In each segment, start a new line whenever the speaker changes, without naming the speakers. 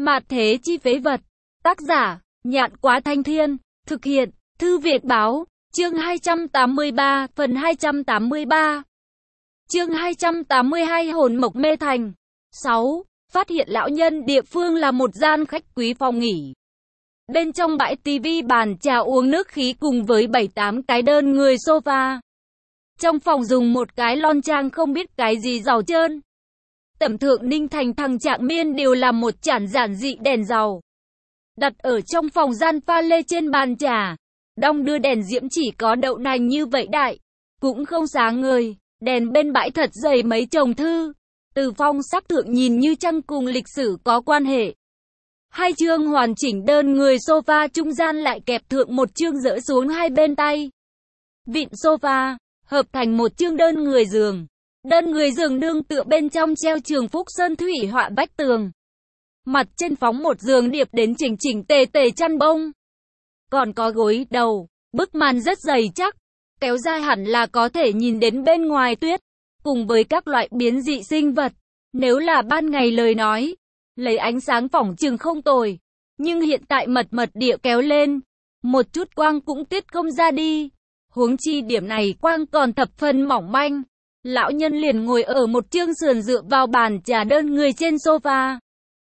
Mạt thế chi phế vật. Tác giả, Nhạn Quá Thanh Thiên. Thực hiện, Thư Việt Báo. Chương 283, phần 283. Chương 282 Hồn Mộc Mê Thành. 6. Phát hiện lão nhân địa phương là một gian khách quý phòng nghỉ. Bên trong bãi tivi, bàn trà uống nước khí cùng với 7-8 cái đơn người sofa. Trong phòng dùng một cái lon trang không biết cái gì giàu trơn. Tẩm Thượng Ninh Thành thằng Trạng Miên đều là một chản giản dị đèn dầu. Đặt ở trong phòng gian pha lê trên bàn trà. Đong đưa đèn diễm chỉ có đậu nành như vậy đại. Cũng không sáng ngời. Đèn bên bãi thật dày mấy chồng thư. Từ phong sắc thượng nhìn như trăng cùng lịch sử có quan hệ. Hai chương hoàn chỉnh đơn người sofa trung gian lại kẹp thượng một chương dỡ xuống hai bên tay. Vịn sofa, hợp thành một chương đơn người giường. Đơn người giường nương tựa bên trong treo Trường Phúc Sơn thủy họa vách tường. Mặt trên phóng một giường điệp đến chỉnh chỉnh tề tề chăn bông. Còn có gối đầu, bức màn rất dày chắc, kéo dài hẳn là có thể nhìn đến bên ngoài tuyết, cùng với các loại biến dị sinh vật. Nếu là ban ngày lời nói, lấy ánh sáng phỏng chừng không tồi, nhưng hiện tại mật địa kéo lên, một chút quang cũng tiết không ra đi. Huống chi điểm này quang còn thập phần mỏng manh. Lão nhân liền ngồi ở một chương sườn dựa vào bàn trà đơn người trên sofa.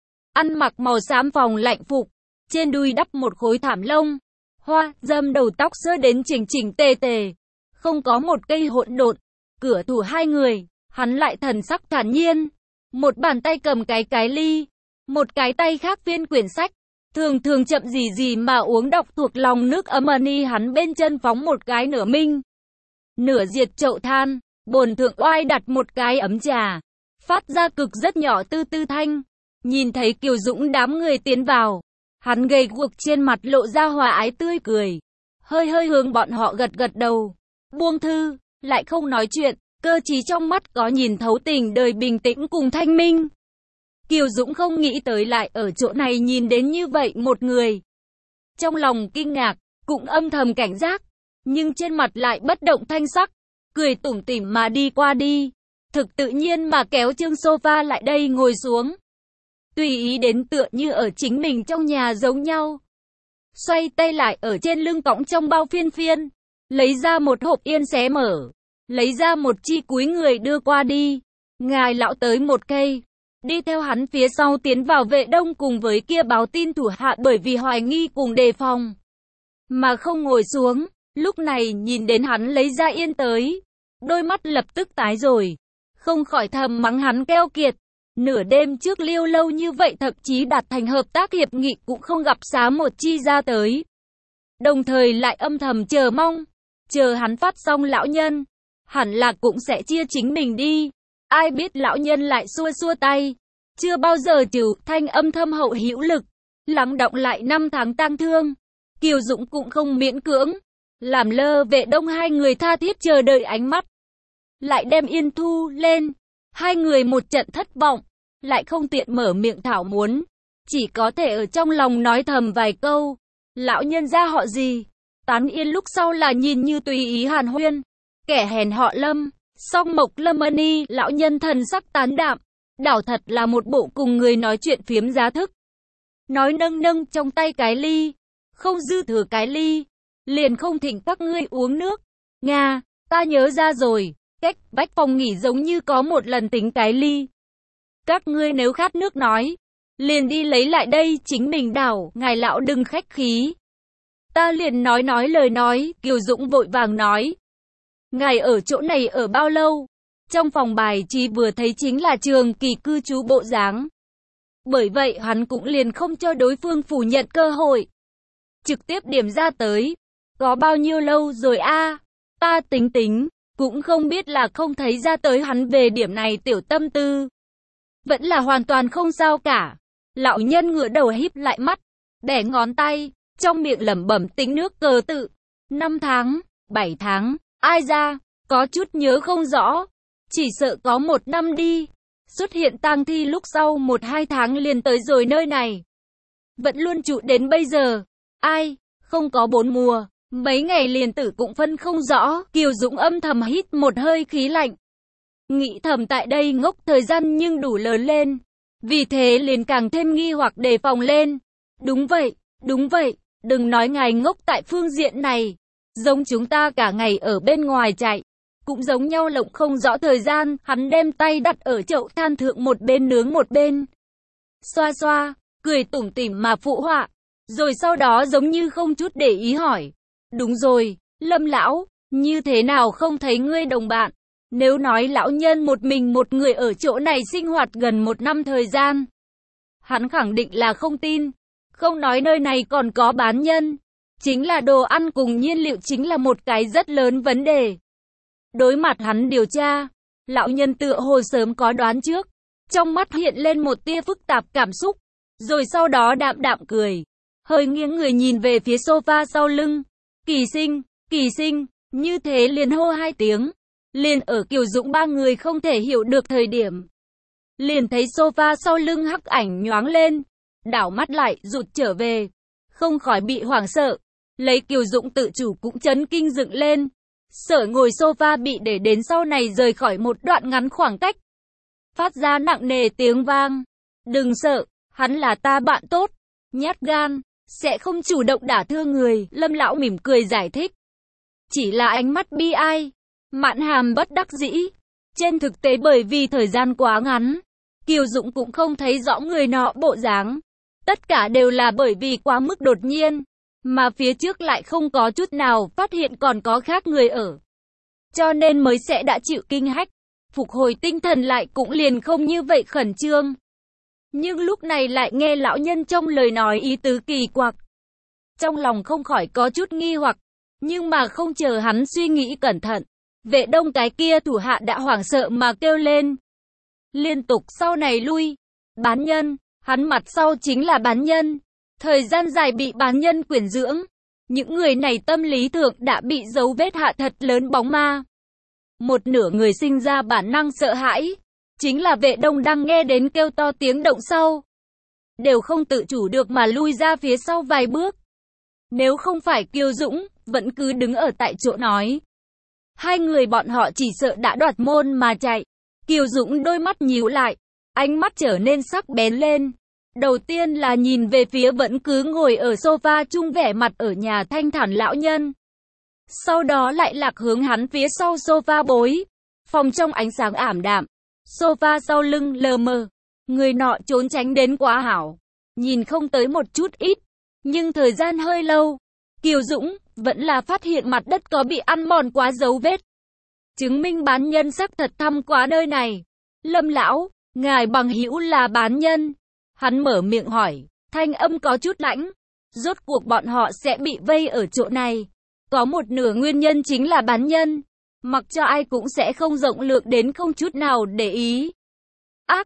Ăn mặc màu xám phòng lạnh phục, trên đùi đắp một khối thảm lông, hoa, dâm đầu tóc sơ đến chỉnh chỉnh tề tề, không có một cây hỗn độn. Cửa thủ hai người, hắn lại thần sắc thản nhiên, một bàn tay cầm cái ly, một cái tay khác phiên quyển sách, thường chậm gì mà uống đọc thuộc lòng nước ấm ni. Hắn bên chân phóng một cái nửa minh, nửa diệt chậu than, bồn thượng oai đặt một cái ấm trà, phát ra cực rất nhỏ tư thanh. Nhìn thấy Kiều Dũng đám người tiến vào, hắn gầy guộc trên mặt lộ ra hòa ái tươi cười, hơi hướng bọn họ gật đầu, buông thư, lại không nói chuyện, cơ trí trong mắt có nhìn thấu tình đời bình tĩnh cùng thanh minh. Kiều Dũng không nghĩ tới lại ở chỗ này nhìn đến như vậy một người. Trong lòng kinh ngạc, cũng âm thầm cảnh giác, nhưng trên mặt lại bất động thanh sắc, cười tủm tỉm mà đi qua đi, thực tự nhiên mà kéo chương sofa lại đây ngồi xuống. Tùy ý đến tựa như ở chính mình trong nhà giống nhau. Xoay tay lại ở trên lưng cõng trong bao phiên, lấy ra một hộp yên xé mở, lấy ra một chi cúi người đưa qua đi. Ngài lão tới một cây, đi theo hắn phía sau tiến vào Vệ Đông cùng với kia báo tin thủ hạ, bởi vì hoài nghi cùng đề phòng mà không ngồi xuống. Lúc này nhìn đến hắn lấy ra yên tới, đôi mắt lập tức tái rồi, không khỏi thầm mắng hắn keo kiệt. Nửa đêm trước liêu lâu như vậy, thậm chí đạt thành hợp tác hiệp nghị cũng không gặp xá một chi ra tới. Đồng thời lại âm thầm chờ mong, chờ hắn phát xong lão nhân, hẳn là cũng sẽ chia chính mình đi. Ai biết lão nhân lại xua tay, chưa bao giờ trừ thanh âm thâm hậu hữu lực, lắng đọng lại 5 tháng tang thương. Kiều Dũng cũng không miễn cưỡng, làm lơ Vệ Đông hai người tha thiết chờ đợi ánh mắt, lại đem yên thu lên. Hai người một trận thất vọng, lại không tiện mở miệng thảo muốn, chỉ có thể ở trong lòng nói thầm vài câu. Lão nhân gia họ gì? Tán yên lúc sau là nhìn như tùy ý hàn huyên. Kẻ hèn họ Lâm, Song Mộc Lâm ni. Lão nhân thần sắc tán đạm, đảo thật là một bộ cùng người nói chuyện phiếm giá thức. Nói nâng trong tay cái ly, không dư thừa cái ly, liền không thỉnh các ngươi uống nước. Nga, ta nhớ ra rồi, cách vách phòng nghỉ giống như có một lần tính cái ly. Các ngươi nếu khát nước nói, liền đi lấy lại đây chính mình đảo, ngài lão đừng khách khí. Ta liền nói lời nói. Kiều Dũng vội vàng nói, ngài ở chỗ này ở bao lâu? Trong phòng bài trí vừa thấy chính là trường kỳ cư trú bộ dáng. Bởi vậy hắn cũng liền không cho đối phương phủ nhận cơ hội, trực tiếp điểm ra tới. Có bao nhiêu lâu rồi a? Ta tính, cũng không biết là không thấy ra tới. Hắn về điểm này tiểu tâm tư vẫn là hoàn toàn không sao cả. Lão nhân ngửa đầu híp lại mắt, bẻ ngón tay, trong miệng lẩm bẩm tính nước cờ tự. 5 tháng, 7 tháng, ai ra, có chút nhớ không rõ, chỉ sợ có 1 năm đi. Xuất hiện tang thi lúc sau 1-2 tháng liền tới rồi nơi này, vẫn luôn trụ đến bây giờ. Ai, không có 4 mùa, mấy ngày liền tử cũng phân không rõ. Kiều Dũng âm thầm hít một hơi khí lạnh, nghĩ thầm tại đây ngốc thời gian nhưng đủ lớn lên, vì thế liền càng thêm nghi hoặc đề phòng lên. Đúng vậy, đừng nói ngài ngốc tại phương diện này. Giống chúng ta cả ngày ở bên ngoài chạy, cũng giống nhau lộng không rõ thời gian. Hắn đem tay đặt ở chậu than thượng, một bên nướng một bên xoa xoa, cười tủm tỉm mà phụ họa. Rồi sau đó giống như không chút để ý hỏi. Đúng rồi, Lâm lão, như thế nào không thấy ngươi đồng bạn? Nếu nói lão nhân một mình một người ở chỗ này sinh hoạt gần 1 năm thời gian, hắn khẳng định là không tin. Không nói nơi này còn có bán nhân, chính là đồ ăn cùng nhiên liệu chính là một cái rất lớn vấn đề. Đối mặt hắn điều tra, lão nhân tựa hồ sớm có đoán trước, trong mắt hiện lên một tia phức tạp cảm xúc, rồi sau đó đạm đạm cười, hơi nghiêng người nhìn về phía sofa sau lưng. Kỳ sinh, như thế liền hô 2 tiếng. Liền ở Kiều Dũng ba người không thể hiểu được thời điểm, liền thấy sofa sau lưng hắc ảnh nhoáng lên, đảo mắt lại rụt trở về, không khỏi bị hoảng sợ. Lấy Kiều Dũng tự chủ cũng chấn kinh dựng lên, sợ ngồi sofa bị để đến sau này rời khỏi một đoạn ngắn khoảng cách, phát ra nặng nề tiếng vang. Đừng sợ, hắn là ta bạn tốt, nhát gan, sẽ không chủ động đả thương người. Lâm lão mỉm cười giải thích, chỉ là ánh mắt bi ai, mạn hàm bất đắc dĩ. Trên thực tế bởi vì thời gian quá ngắn, Kiều Dũng cũng không thấy rõ người nọ bộ dáng. Tất cả đều là bởi vì quá mức đột nhiên, mà phía trước lại không có chút nào phát hiện còn có khác người ở, cho nên mới sẽ đã chịu kinh hách. Phục hồi tinh thần lại cũng liền không như vậy khẩn trương. Nhưng lúc này lại nghe lão nhân trong lời nói ý tứ kỳ quặc, trong lòng không khỏi có chút nghi hoặc. Nhưng mà không chờ hắn suy nghĩ cẩn thận, Vệ Đông cái kia thủ hạ đã hoảng sợ mà kêu lên, liên tục sau này lui. Bán nhân, hắn mặt sau chính là bán nhân. Thời gian dài bị bán nhân quyển dưỡng, những người này tâm lý thượng đã bị dấu vết hạ thật lớn bóng ma. Một nửa người sinh ra bản năng sợ hãi, chính là Vệ Đông đang nghe đến kêu to tiếng động sau, đều không tự chủ được mà lui ra phía sau vài bước. Nếu không phải Kiều Dũng vẫn cứ đứng ở tại chỗ nói, 2 người bọn họ chỉ sợ đã đoạt môn mà chạy. Kiều Dũng đôi mắt nhíu lại, ánh mắt trở nên sắc bén lên. Đầu tiên là nhìn về phía vẫn cứ ngồi ở sofa chung vẻ mặt ở nhà thanh thản lão nhân, sau đó lại lạc hướng hắn phía sau sofa bối. Phòng trong ánh sáng ảm đạm, sofa sau lưng lờ mờ, người nọ trốn tránh đến quá hảo, nhìn không tới một chút ít. Nhưng thời gian hơi lâu, Kiều Dũng vẫn là phát hiện mặt đất có bị ăn mòn quá dấu vết, chứng minh bán nhân xác thật thăm quá nơi này. Lâm lão, ngài bằng hữu là bán nhân? Hắn mở miệng hỏi, thanh âm có chút lãnh. Rốt cuộc bọn họ sẽ bị vây ở chỗ này, có một nửa nguyên nhân chính là bán nhân, mặc cho ai cũng sẽ không rộng lượng đến không chút nào để ý. Ác,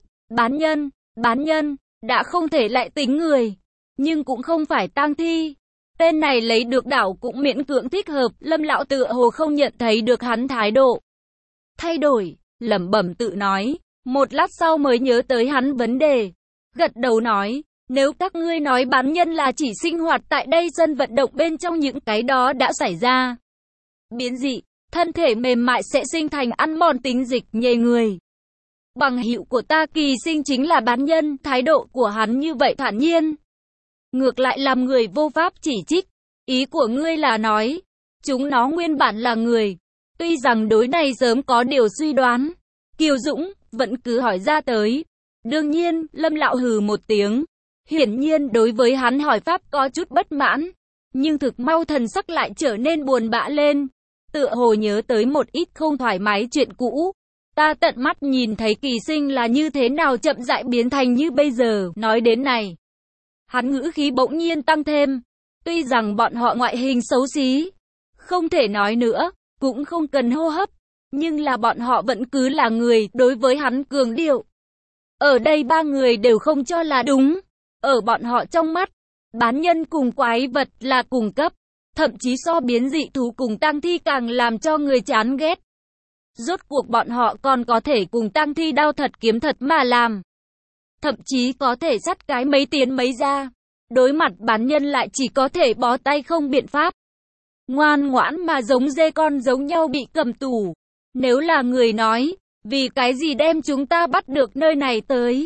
bán nhân, đã không thể lại tính người, nhưng cũng không phải tang thi. Tên này lấy được đảo cũng miễn cưỡng thích hợp. Lâm lão tựa hồ không nhận thấy được hắn thái độ thay đổi, lẩm bẩm tự nói. Một lát sau mới nhớ tới hắn vấn đề, gật đầu nói, nếu các ngươi nói bán nhân là chỉ sinh hoạt tại đây sân vận động bên trong, những cái đó đã xảy ra biến dị, thân thể mềm mại sẽ sinh thành ăn mòn tính dịch nhầy người. Bằng hữu của ta Kỳ Sinh chính là bán nhân. Thái độ của hắn như vậy thản nhiên, ngược lại làm người vô pháp chỉ trích. Ý của ngươi là nói, chúng nó nguyên bản là người. Tuy rằng đối này sớm có điều suy đoán, Kiều Dũng vẫn cứ hỏi ra tới. Đương nhiên, Lâm lão hừ một tiếng, hiển nhiên đối với hắn hỏi pháp có chút bất mãn, nhưng thực mau thần sắc lại trở nên buồn bã lên, tựa hồ nhớ tới một ít không thoải mái chuyện cũ. Ta tận mắt nhìn thấy Kỳ Sinh là như thế nào chậm rãi biến thành như bây giờ. Nói đến này, hắn ngữ khí bỗng nhiên tăng thêm, tuy rằng bọn họ ngoại hình xấu xí, không thể nói nữa, cũng không cần hô hấp, nhưng là bọn họ vẫn cứ là người. Đối với hắn cường điệu, ở đây 3 người đều không cho là đúng. Ở bọn họ trong mắt, bán nhân cùng quái vật là cùng cấp, thậm chí so biến dị thú cùng tang thi càng làm cho người chán ghét. Rốt cuộc bọn họ còn có thể cùng tang thi đao thật kiếm thật mà làm, thậm chí có thể sắt cái mấy tiến mấy ra. Đối mặt bán nhân lại chỉ có thể bó tay không biện pháp, ngoan ngoãn mà giống dê con giống nhau bị cầm tù. Nếu là người nói, vì cái gì đem chúng ta bắt được nơi này tới?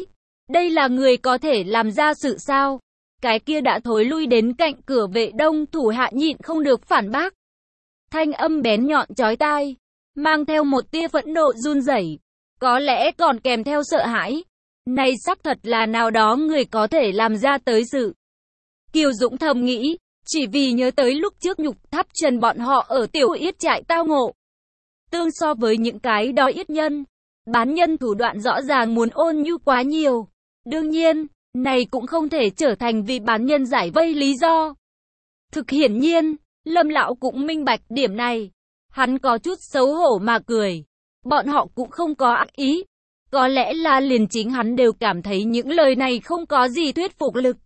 Đây là người có thể làm ra sự sao? Cái kia đã thối lui đến cạnh cửa Vệ Đông, thủ hạ nhịn không được phản bác. Thanh âm bén nhọn chói tai, mang theo một tia phẫn nộ run rẩy, có lẽ còn kèm theo sợ hãi. Này xác thật là nào đó người có thể làm ra tới sự. Kiều Dũng thầm nghĩ, chỉ vì nhớ tới lúc trước Nhục Tháp Trần bọn họ ở Tiểu Yết trại tao ngộ. Tương so với những cái đó yết nhân, bán nhân thủ đoạn rõ ràng muốn ôn nhu quá nhiều. Đương nhiên, này cũng không thể trở thành vì bán nhân giải vây lý do. Thực hiển nhiên, Lâm lão cũng minh bạch điểm này. Hắn có chút xấu hổ mà cười. Bọn họ cũng không có ác ý. Có lẽ là liền chính hắn đều cảm thấy những lời này không có gì thuyết phục lực.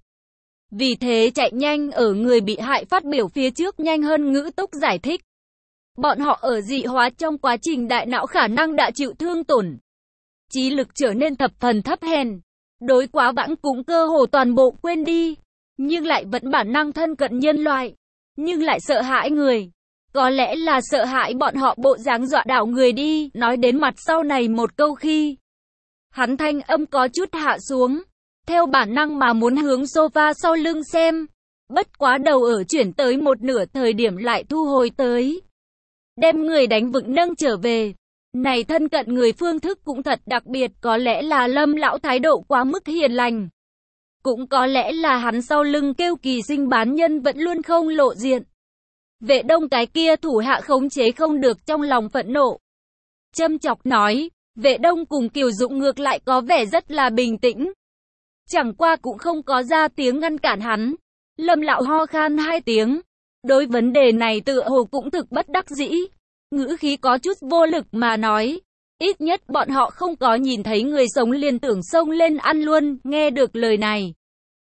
Vì thế chạy nhanh ở người bị hại phát biểu phía trước nhanh hơn ngữ tốc giải thích. Bọn họ ở dị hóa trong quá trình đại não khả năng đã chịu thương tổn. Trí lực trở nên thập phần thấp hèn. Đối quá vãng cũng cơ hồ toàn bộ quên đi. Nhưng lại vẫn bản năng thân cận nhân loại. Nhưng lại sợ hãi người. Có lẽ là sợ hãi bọn họ bộ dáng dọa đảo người đi. Nói đến mặt sau này một câu khi hắn thanh âm có chút hạ xuống. Theo bản năng mà muốn hướng sofa sau lưng xem. Bất quá đầu ở chuyển tới một nửa thời điểm lại thu hồi tới. Đem người đánh vững nâng trở về. Này thân cận người phương thức cũng thật đặc biệt, có lẽ là Lâm lão thái độ quá mức hiền lành. Cũng có lẽ là hắn sau lưng kêu kỳ sinh bán nhân vẫn luôn không lộ diện. Vệ Đông cái kia thủ hạ khống chế không được trong lòng phẫn nộ. Châm chọc nói, Vệ Đông cùng Kiều Dũng ngược lại có vẻ rất là bình tĩnh. Chẳng qua cũng không có ra tiếng ngăn cản hắn. Lâm lão ho khan 2 tiếng. Đối vấn đề này tựa hồ cũng thực bất đắc dĩ. Ngữ khí có chút vô lực mà nói. Ít nhất bọn họ không có nhìn thấy người sống liền tưởng xông lên ăn luôn, nghe được lời này.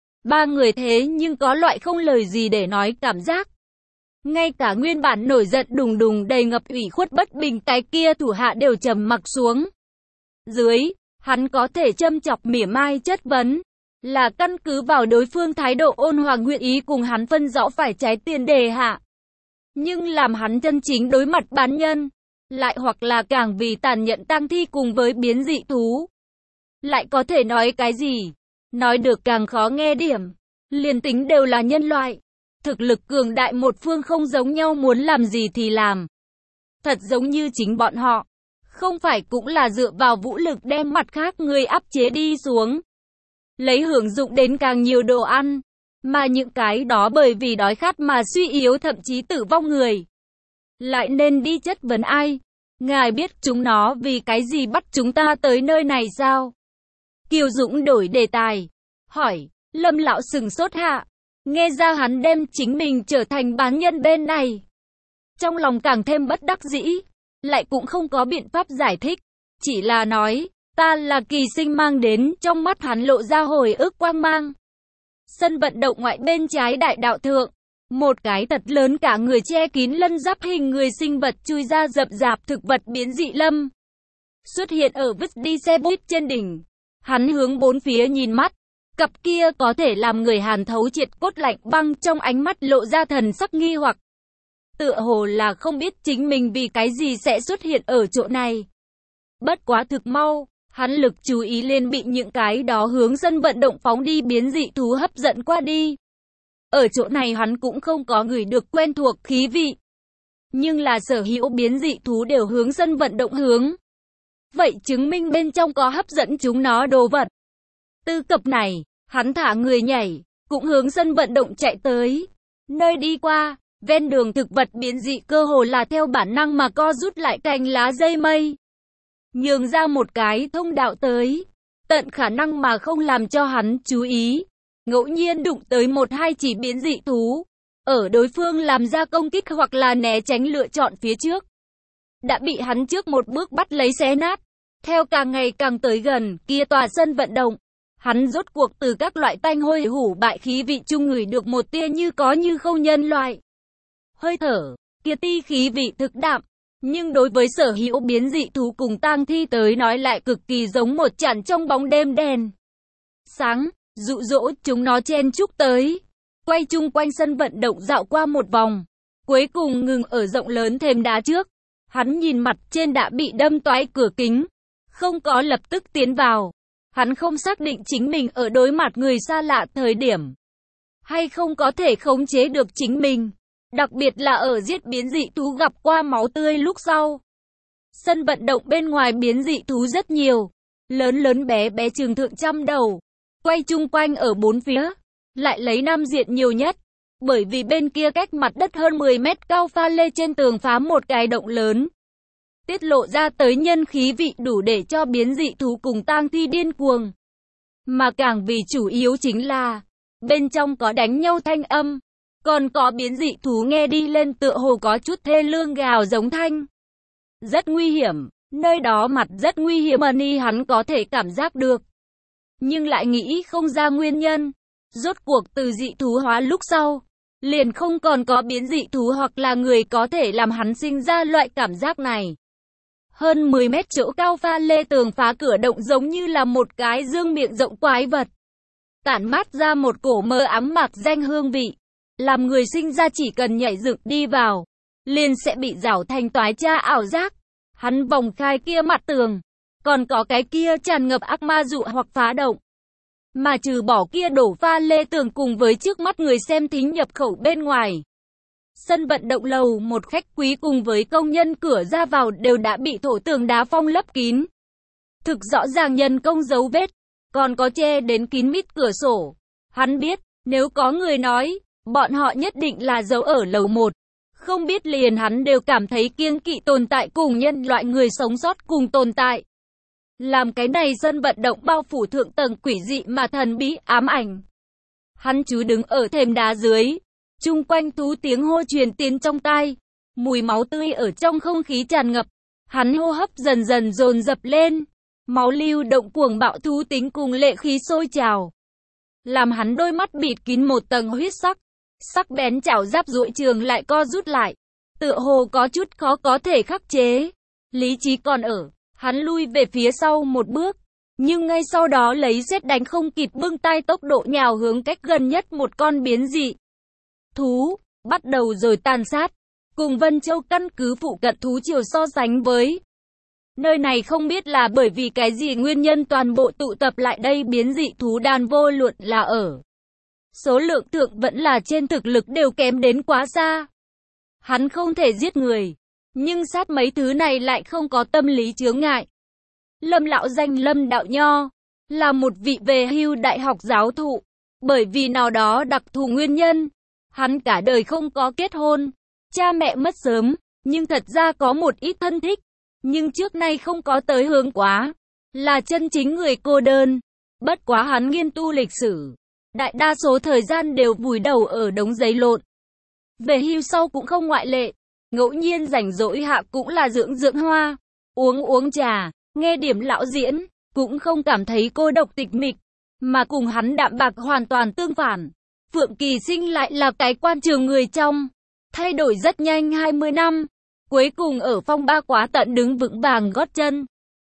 3 người thế nhưng có loại không lời gì để nói cảm giác. Ngay cả nguyên bản nổi giận đùng đùng đầy ngập ủy khuất bất bình cái kia thủ hạ đều trầm mặc xuống. Dưới, hắn có thể châm chọc mỉa mai chất vấn. Là căn cứ vào đối phương thái độ ôn hòa nguyện ý cùng hắn phân rõ phải trái tiền đề hạ. Nhưng làm hắn chân chính đối mặt bán nhân, lại hoặc là càng vì tàn nhẫn tang thi cùng với biến dị thú. Lại có thể nói cái gì? Nói được càng khó nghe điểm. Liền tính đều là nhân loại. Thực lực cường đại một phương không giống nhau muốn làm gì thì làm. Thật giống như chính bọn họ. Không phải cũng là dựa vào vũ lực đem mặt khác người áp chế đi xuống. Lấy hưởng dụng đến càng nhiều đồ ăn. Mà những cái đó bởi vì đói khát mà suy yếu thậm chí tử vong người. Lại nên đi chất vấn ai? Ngài biết chúng nó vì cái gì bắt chúng ta tới nơi này sao? Kiều Dũng đổi đề tài. Hỏi, Lâm lão sừng sốt hạ. Nghe ra hắn đem chính mình trở thành bán nhân bên này. Trong lòng càng thêm bất đắc dĩ. Lại cũng không có biện pháp giải thích. Chỉ là nói, ta là kỳ sinh mang đến, trong mắt hắn lộ ra hồi ức quang mang. Sân vận động ngoại bên trái đại đạo thượng. Một cái thật lớn cả người che kín lân giáp hình người sinh vật chui ra rậm rạp thực vật biến dị lâm. Xuất hiện ở vứt đi xe buýt trên đỉnh. Hắn hướng bốn phía nhìn mắt. Cặp kia có thể làm người hàn thấu triệt cốt lạnh băng trong ánh mắt lộ ra thần sắc nghi hoặc. Tựa hồ là không biết chính mình vì cái gì sẽ xuất hiện ở chỗ này. Bất quá thực mau, hắn lực chú ý liền bị những cái đó hướng sân vận động phóng đi biến dị thú hấp dẫn qua đi. Ở chỗ này hắn cũng không có người được quen thuộc khí vị. Nhưng là sở hữu biến dị thú đều hướng sân vận động hướng. Vậy chứng minh bên trong có hấp dẫn chúng nó đồ vật. Tư cập này, hắn thả người nhảy, cũng hướng sân vận động chạy tới. Nơi đi qua, ven đường thực vật biến dị cơ hồ là theo bản năng mà co rút lại cành lá dây mây. Nhường ra một cái thông đạo tới. Tận khả năng mà không làm cho hắn chú ý. Ngẫu nhiên đụng tới một hai chỉ biến dị thú. Ở đối phương làm ra công kích hoặc là né tránh lựa chọn phía trước. Đã bị hắn trước một bước bắt lấy xé nát. Theo càng ngày càng tới gần kia tòa sân vận động. Hắn rốt cuộc từ các loại tanh hôi hủ bại khí vị chung ngửi được một tia như có như không nhân loại. Hơi thở, kia ti khí vị thực đạm. Nhưng đối với sở hữu biến dị thú cùng tang thi tới nói lại cực kỳ giống một chản trong bóng đêm đen. Sáng, dụ dỗ chúng nó chen chúc tới. Quay chung quanh sân vận động dạo qua một vòng. Cuối cùng ngừng ở rộng lớn thềm đá trước. Hắn nhìn mặt trên đã bị đâm toái cửa kính. Không có lập tức tiến vào. Hắn không xác định chính mình ở đối mặt người xa lạ thời điểm hay không có thể khống chế được chính mình, đặc biệt là ở giết biến dị thú gặp qua máu tươi lúc sau. Sân vận động bên ngoài biến dị thú rất nhiều, lớn lớn bé bé chừng thượng trăm đầu, quay chung quanh ở bốn phía, lại lấy nam diện nhiều nhất, bởi vì bên kia cách mặt đất hơn 10 mét cao pha lê trên tường phá một cái động lớn, tiết lộ ra tới nhân khí vị đủ để cho biến dị thú cùng tang thi điên cuồng. Mà càng vì chủ yếu chính là, bên trong có đánh nhau thanh âm, còn có biến dị thú nghe đi lên tựa hồ có chút thê lương gào giống thanh. Rất nguy hiểm, nơi đó mặt rất nguy hiểm hắn có thể cảm giác được. Nhưng lại nghĩ không ra nguyên nhân. Rốt cuộc từ dị thú hóa lúc sau, liền không còn có biến dị thú hoặc là người có thể làm hắn sinh ra loại cảm giác này. Hơn 10 mét chỗ cao pha lê tường phá cửa động giống như là một cái dương miệng rộng quái vật. Tản mát ra một cổ mơ ám mạc danh hương vị. Làm người sinh ra chỉ cần nhảy dựng đi vào, liền sẽ bị rảo thành toái cha ảo giác. Hắn vòng khai kia mặt tường, còn có cái kia tràn ngập ác ma dụ hoặc phá động. Mà trừ bỏ kia đổ pha lê tường cùng với trước mắt người xem thính nhập khẩu bên ngoài. Sân vận động lầu, một khách quý cùng với công nhân cửa ra vào đều đã bị thổ tường đá phong lấp kín. Thực rõ ràng nhân công dấu vết, còn có che đến kín mít cửa sổ. Hắn biết, nếu có người nói, bọn họ nhất định là giấu ở lầu 1. Không biết liền hắn đều cảm thấy kiêng kỵ tồn tại cùng nhân loại người sống sót cùng tồn tại. Làm cái này sân vận động bao phủ thượng tầng quỷ dị mà thần bí ám ảnh. Hắn chứ đứng ở thềm đá dưới, chung quanh thú tiếng hô truyền tiến trong tai, mùi máu tươi ở trong không khí tràn ngập. Hắn hô hấp dần dần dồn dập lên, máu lưu động cuồng bạo thú tính cùng lệ khí sôi trào. Làm hắn đôi mắt bịt kín một tầng huyết sắc, sắc bén chảo giáp duỗi trường lại co rút lại, tựa hồ có chút khó có thể khắc chế. Lý trí còn ở. Hắn lui về phía sau một bước, nhưng ngay sau đó lấy sét đánh không kịp bưng tay tốc độ nhào hướng cách gần nhất một con biến dị thú, bắt đầu rồi tàn sát, cùng Vân Châu căn cứ phụ cận thú triều so sánh với. Nơi này không biết là bởi vì cái gì nguyên nhân toàn bộ tụ tập lại đây biến dị thú đàn vô luận là ở số lượng thượng vẫn là trên thực lực đều kém đến quá xa. Hắn không thể giết người. Nhưng sát mấy thứ này lại không có tâm lý chướng ngại. Lâm lão danh Lâm Đạo Nho, là một vị về hưu đại học giáo thụ. Bởi vì nào đó đặc thù nguyên nhân, hắn cả đời không có kết hôn, cha mẹ mất sớm, nhưng thật ra có một ít thân thích. Nhưng trước nay không có tới hướng quá, là chân chính người cô đơn. Bất quá hắn nghiên tu lịch sử, đại đa số thời gian đều vùi đầu ở đống giấy lộn. Về hưu sau cũng không ngoại lệ. Ngẫu nhiên rảnh rỗi hạ cũng là dưỡng hoa, uống trà, nghe điểm lão diễn, cũng không cảm thấy cô độc tịch mịch, mà cùng hắn đạm bạc hoàn toàn tương phản. Phượng Kỳ Sinh lại là cái quan trường người trong, thay đổi rất nhanh 20 năm, cuối cùng ở phong ba quá tận đứng vững vàng gót chân.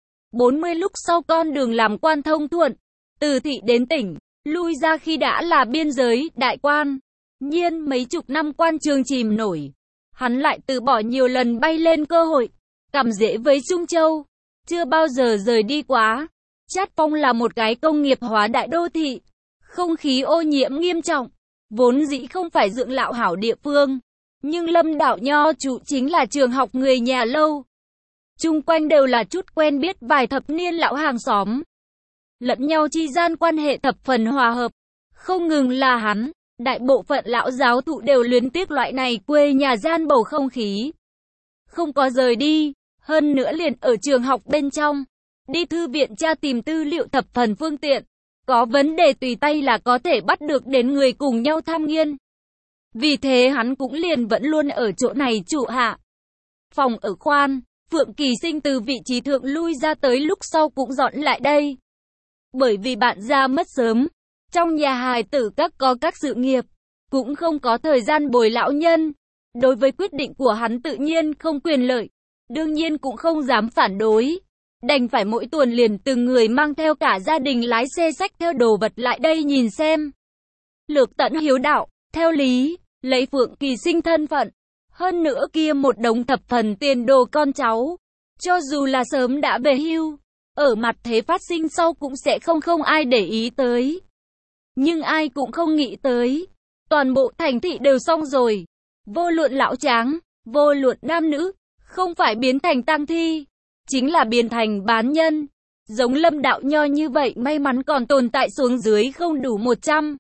40 lúc sau con đường làm quan thông thuận, từ thị đến tỉnh, lui ra khi đã là biên giới, đại quan. Nhiên mấy chục năm quan trường chìm nổi. Hắn lại từ bỏ nhiều lần bay lên cơ hội, cắm rễ với Trung Châu, chưa bao giờ rời đi quá. Chát Phong là một cái công nghiệp hóa đại đô thị, không khí ô nhiễm nghiêm trọng, vốn dĩ không phải dưỡng lão hảo địa phương. Nhưng Lâm Đạo Nho trụ chính là trường học người nhà lâu. Chung quanh đều là chút quen biết vài thập niên lão hàng xóm. Lẫn nhau chi gian quan hệ thập phần hòa hợp, không ngừng là hắn. Đại bộ phận lão giáo thụ đều luyến tiếc loại này quê nhà gian bầu không khí. Không có rời đi, hơn nữa liền ở trường học bên trong. Đi thư viện tra tìm tư liệu thập phần phương tiện. Có vấn đề tùy tay là có thể bắt được đến người cùng nhau tham nghiên. Vì thế hắn cũng liền vẫn luôn ở chỗ này trụ hạ. Phòng ở khoan, Phượng Kỳ Sinh từ vị trí thượng lui ra tới lúc sau cũng dọn lại đây. Bởi vì bạn ra mất sớm. Trong nhà hài tử các có các sự nghiệp, cũng không có thời gian bồi lão nhân. Đối với quyết định của hắn tự nhiên không quyền lợi, đương nhiên cũng không dám phản đối. Đành phải mỗi tuần liền từng người mang theo cả gia đình lái xe xách theo đồ vật lại đây nhìn xem. Lược tận hiếu đạo, theo lý, lấy Phượng Kỳ Sinh thân phận. Hơn nữa kia một đống thập phần tiền đồ con cháu. Cho dù là sớm đã về hưu, ở mặt thế phát sinh sau cũng sẽ không ai để ý tới. Nhưng ai cũng không nghĩ tới, toàn bộ thành thị đều xong rồi. Vô luận lão tráng, vô luận nam nữ, không phải biến thành tang thi, chính là biến thành bán nhân. Giống Lâm Đạo Nho như vậy may mắn còn tồn tại xuống dưới không đủ 100.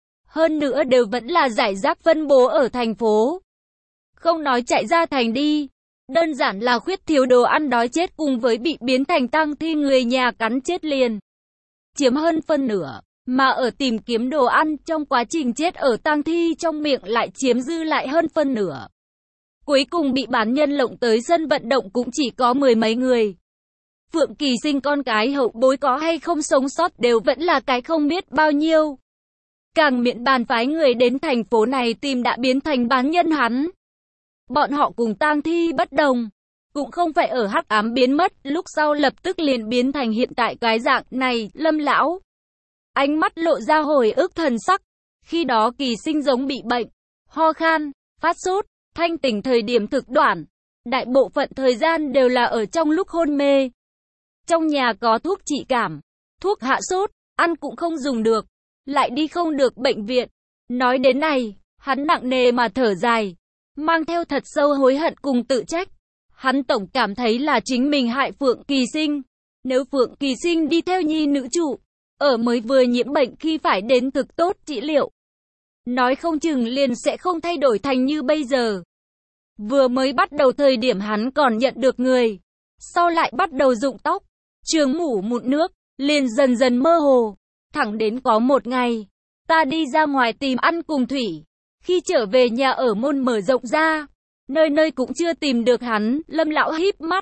Hơn nữa đều vẫn là rải rác phân bố ở thành phố. Không nói chạy ra thành đi, đơn giản là khuyết thiếu đồ ăn đói chết cùng với bị biến thành tang thi người nhà cắn chết liền. Chiếm hơn phân nửa, mà ở tìm kiếm đồ ăn trong quá trình chết ở tang thi trong miệng lại chiếm dư lại hơn phân nửa. Cuối cùng bị bán nhân lộng tới sân vận động cũng chỉ có 10 mấy người. Phượng Kỳ Sinh con cái hậu bối có hay không sống sót đều vẫn là cái không biết bao nhiêu. Càng miễn bàn phái người đến thành phố này tìm đã biến thành bán nhân hắn. Bọn họ cùng tang thi bất đồng, cũng không phải ở hắc ám biến mất, lúc sau lập tức liền biến thành hiện tại cái dạng này. Lâm lão ánh mắt lộ ra hồi ức thần sắc, khi đó Kỳ Sinh giống bị bệnh, ho khan, phát sốt, thanh tỉnh thời điểm thực đoạn, đại bộ phận thời gian đều là ở trong lúc hôn mê. Trong nhà có thuốc trị cảm, thuốc hạ sốt, ăn cũng không dùng được, lại đi không được bệnh viện. Nói đến này, hắn nặng nề mà thở dài, mang theo thật sâu hối hận cùng tự trách. Hắn tổng cảm thấy là chính mình hại Phượng Kỳ Sinh. Nếu Phượng Kỳ Sinh đi theo nhi nữ chủ, ở mới vừa nhiễm bệnh khi phải đến thực tốt trị liệu, nói không chừng liền sẽ không thay đổi thành như bây giờ. Vừa mới bắt đầu thời điểm hắn còn nhận được người, sau lại bắt đầu rụng tóc, trường mủ mụn nước, liền dần dần mơ hồ. Thẳng đến có một ngày, ta đi ra ngoài tìm ăn cùng Thủy. Khi trở về nhà ở môn mở rộng ra, nơi nơi cũng chưa tìm được hắn. Lâm lão híp mắt,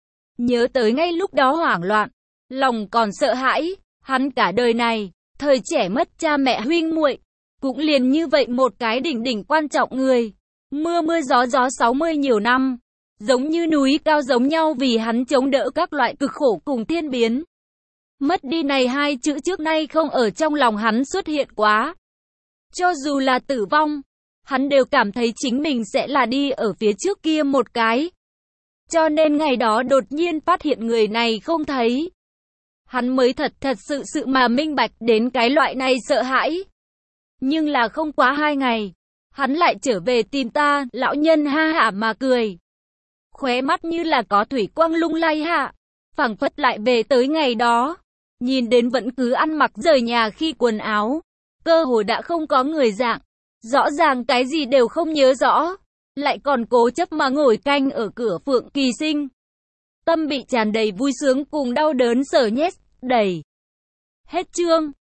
nhớ tới ngay lúc đó hoảng loạn, lòng còn sợ hãi. Hắn cả đời này, thời trẻ mất cha mẹ huynh muội, cũng liền như vậy một cái đỉnh quan trọng người. Mưa mưa gió gió 60 nhiều năm, giống như núi cao giống nhau vì hắn chống đỡ các loại cực khổ cùng thiên biến. Mất đi này hai chữ trước nay không ở trong lòng hắn xuất hiện quá. Cho dù là tử vong, hắn đều cảm thấy chính mình sẽ là đi ở phía trước kia một cái. Cho nên ngày đó đột nhiên phát hiện người này không thấy, hắn mới thật sự mà minh bạch đến cái loại này sợ hãi. Nhưng là không quá 2 ngày, hắn lại trở về tìm ta. Lão nhân ha hả mà cười, khóe mắt như là có thủy quang lung lay hạ, phảng phất lại về tới ngày đó. Nhìn đến vẫn cứ ăn mặc rời nhà khi quần áo, cơ hồ đã không có người dạng, rõ ràng cái gì đều không nhớ rõ, lại còn cố chấp mà ngồi canh ở cửa Phượng Kỳ Sinh. Tâm bị tràn đầy vui sướng cùng đau đớn sở nhét đầy. Hết chương.